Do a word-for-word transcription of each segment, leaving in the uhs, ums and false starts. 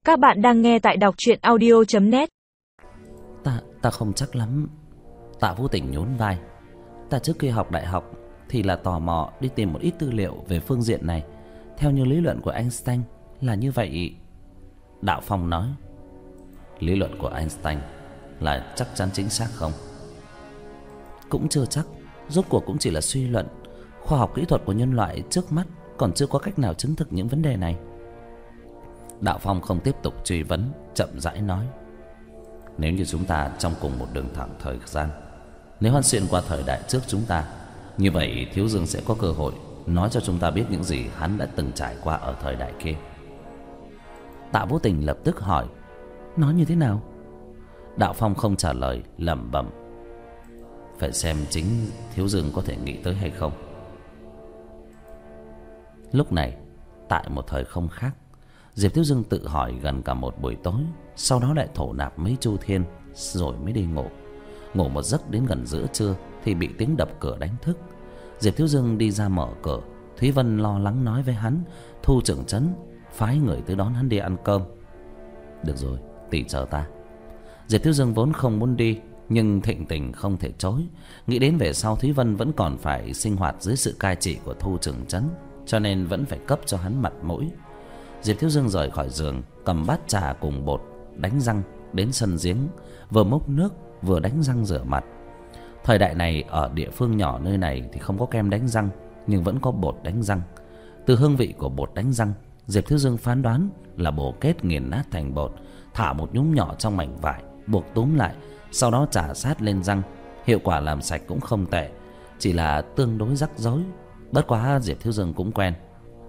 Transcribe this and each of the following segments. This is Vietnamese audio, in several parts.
Các bạn đang nghe tại đọc truyện audio chấm net. Ta, ta không chắc lắm. Tạ Vũ Tình nhún vai. Ta trước khi học đại học thì là tò mò đi tìm một ít tư liệu về phương diện này. Theo như lý luận của Einstein là như vậy. Đạo Phong nói. Lý luận của Einstein là chắc chắn chính xác không? Cũng chưa chắc. Rốt cuộc cũng chỉ là suy luận. Khoa học kỹ thuật của nhân loại trước mắt còn chưa có cách nào chứng thực những vấn đề này. Đạo Phong không tiếp tục truy vấn, chậm rãi nói. Nếu như chúng ta trong cùng một đường thẳng thời gian, nếu hắn xuyên qua thời đại trước chúng ta, như vậy Thiếu Dương sẽ có cơ hội nói cho chúng ta biết những gì hắn đã từng trải qua ở thời đại kia. Tạ Vũ Tình lập tức hỏi. Nói như thế nào? Đạo Phong không trả lời, lẩm bẩm. Phải xem chính Thiếu Dương có thể nghĩ tới hay không. Lúc này, tại một thời không khác, Diệp Thiếu Dương tự hỏi gần cả một buổi tối, sau đó lại thổ nạp mấy chu thiên rồi mới đi ngủ. Ngủ một giấc đến gần giữa trưa thì bị tiếng đập cửa đánh thức. Diệp Thiếu Dương đi ra mở cửa. Thúy Vân lo lắng nói với hắn Thu trưởng trấn phái người tới đón hắn đi ăn cơm. Được rồi, tỷ chờ ta. Diệp Thiếu Dương vốn không muốn đi, nhưng thịnh tình không thể chối. Nghĩ đến về sau Thúy Vân vẫn còn phải sinh hoạt dưới sự cai trị của Thu trưởng trấn, cho nên vẫn phải cấp cho hắn mặt mũi. Diệp Thiếu Dương rời khỏi giường, cầm bát trà cùng bột đánh răng đến sân giếng, vừa múc nước vừa đánh răng rửa mặt. Thời đại này ở địa phương nhỏ nơi này thì không có kem đánh răng, nhưng vẫn có bột đánh răng. Từ hương vị của bột đánh răng, Diệp Thiếu Dương phán đoán là bổ kết nghiền nát thành bột, thả một nhúm nhỏ trong mảnh vải, buộc túm lại, sau đó chà sát lên răng. Hiệu quả làm sạch cũng không tệ, chỉ là tương đối rắc rối. Bất quá Diệp Thiếu Dương cũng quen.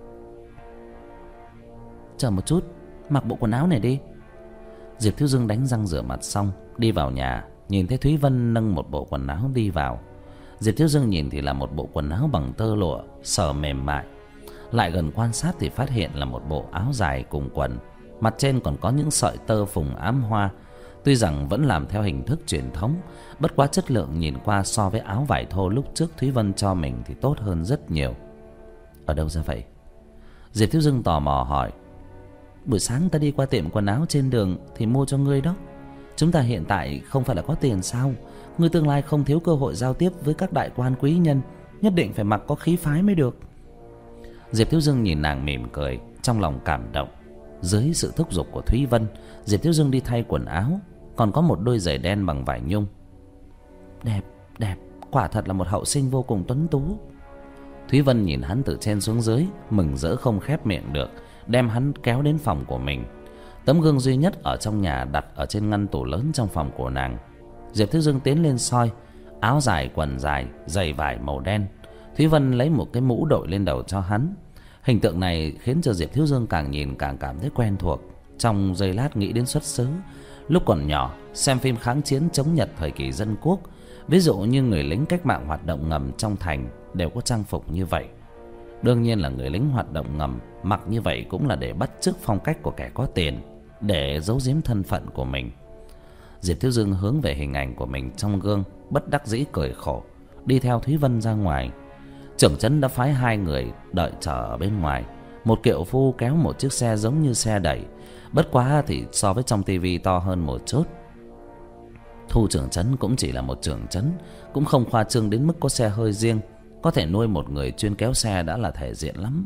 Chờ một chút, mặc bộ quần áo này đi. Diệp Thiếu Dương đánh răng rửa mặt xong, đi vào nhà, nhìn thấy Thúy Vân nâng một bộ quần áo đi vào. Diệp Thiếu Dương nhìn thì là một bộ quần áo bằng tơ lụa, sờ mềm mại. Lại gần quan sát thì phát hiện là một bộ áo dài cùng quần, mặt trên còn có những sợi tơ phùng ám hoa. Tuy rằng vẫn làm theo hình thức truyền thống, bất quá chất lượng nhìn qua so với áo vải thô lúc trước Thúy Vân cho mình thì tốt hơn rất nhiều. Ở đâu ra vậy? Diệp Thiếu Dương tò mò hỏi. Buổi sáng ta đi qua tiệm quần áo trên đường thì mua cho ngươi đó. Chúng ta hiện tại không phải là có tiền sao? Ngươi tương lai không thiếu cơ hội giao tiếp với các đại quan quý nhân, nhất định phải mặc có khí phái mới được. Diệp Thiếu Dương nhìn nàng mỉm cười, trong lòng cảm động. Dưới sự thúc giục của Thúy Vân, Diệp Thiếu Dương đi thay quần áo, còn có một đôi giày đen bằng vải nhung. Đẹp, đẹp, quả thật là một hậu sinh vô cùng tuấn tú. Thúy Vân nhìn hắn từ trên xuống dưới, mừng rỡ không khép miệng được, đem hắn kéo đến phòng của mình. Tấm gương duy nhất ở trong nhà đặt ở trên ngăn tủ lớn trong phòng của nàng. Diệp Thiếu Dương tiến lên soi. Áo dài, quần dài, giày vải màu đen. Thúy Vân lấy một cái mũ đội lên đầu cho hắn. Hình tượng này khiến cho Diệp Thiếu Dương càng nhìn càng cảm thấy quen thuộc. Trong giây lát nghĩ đến xuất xứ. Lúc còn nhỏ, xem phim kháng chiến chống Nhật thời kỳ dân quốc, ví dụ như người lính cách mạng hoạt động ngầm trong thành đều có trang phục như vậy. Đương nhiên là người lính hoạt động ngầm mặc như vậy cũng là để bắt chước phong cách của kẻ có tiền, để giấu giếm thân phận của mình. Diệp Thiếu Dương hướng về hình ảnh của mình trong gương, bất đắc dĩ cười khổ, đi theo Thúy Vân ra ngoài. Trưởng trấn đã phái hai người đợi chờ ở bên ngoài. Một kiệu phu kéo một chiếc xe giống như xe đẩy, bất quá thì so với trong tivi to hơn một chút. Thu trưởng trấn cũng chỉ là một trưởng trấn, cũng không khoa trương đến mức có xe hơi riêng. Có thể nuôi một người chuyên kéo xe đã là thể diện lắm.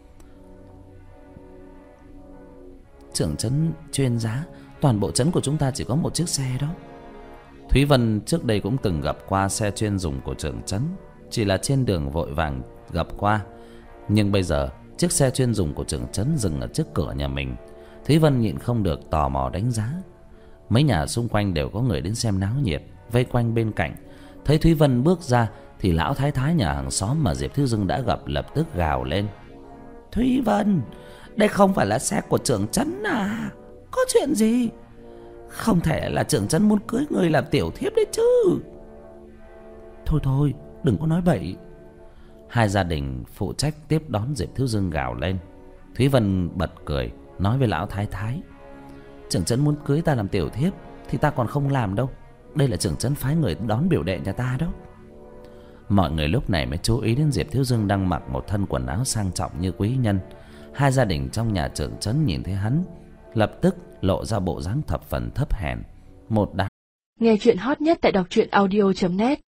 Trưởng trấn chuyên giá, toàn bộ trấn của chúng ta chỉ có một chiếc xe đó. Thúy Vân trước đây cũng từng gặp qua xe chuyên dùng của trưởng trấn, chỉ là trên đường vội vàng gặp qua. Nhưng bây giờ chiếc xe chuyên dùng của trưởng trấn dừng ở trước cửa nhà mình. Thúy Vân nhịn không được tò mò đánh giá. Mấy nhà xung quanh đều có người đến xem náo nhiệt, vây quanh bên cạnh. Thấy Thúy Vân bước ra thì lão thái thái nhà hàng xóm mà Diệp Thiếu Dương đã gặp lập tức gào lên. Thúy Vân, đây không phải là xe của trưởng trấn à? Có chuyện gì? Không thể là trưởng trấn muốn cưới người làm tiểu thiếp đấy chứ? Thôi thôi, đừng có nói bậy. Hai gia đình phụ trách tiếp đón Diệp Thiếu Dương gào lên. Thúy Vân bật cười, nói với lão thái thái. Trưởng trấn muốn cưới ta làm tiểu thiếp thì ta còn không làm đâu. Đây là trưởng trấn phái người đón biểu đệ nhà ta đó. Mọi người lúc này mới chú ý đến Diệp Thiếu Dương đang mặc một thân quần áo sang trọng như quý nhân. Hai gia đình trong nhà trưởng trấn nhìn thấy hắn lập tức lộ ra bộ dáng thập phần thấp hèn. Một đám Nghe chuyện hot nhất tại đọc truyện audio chấm net.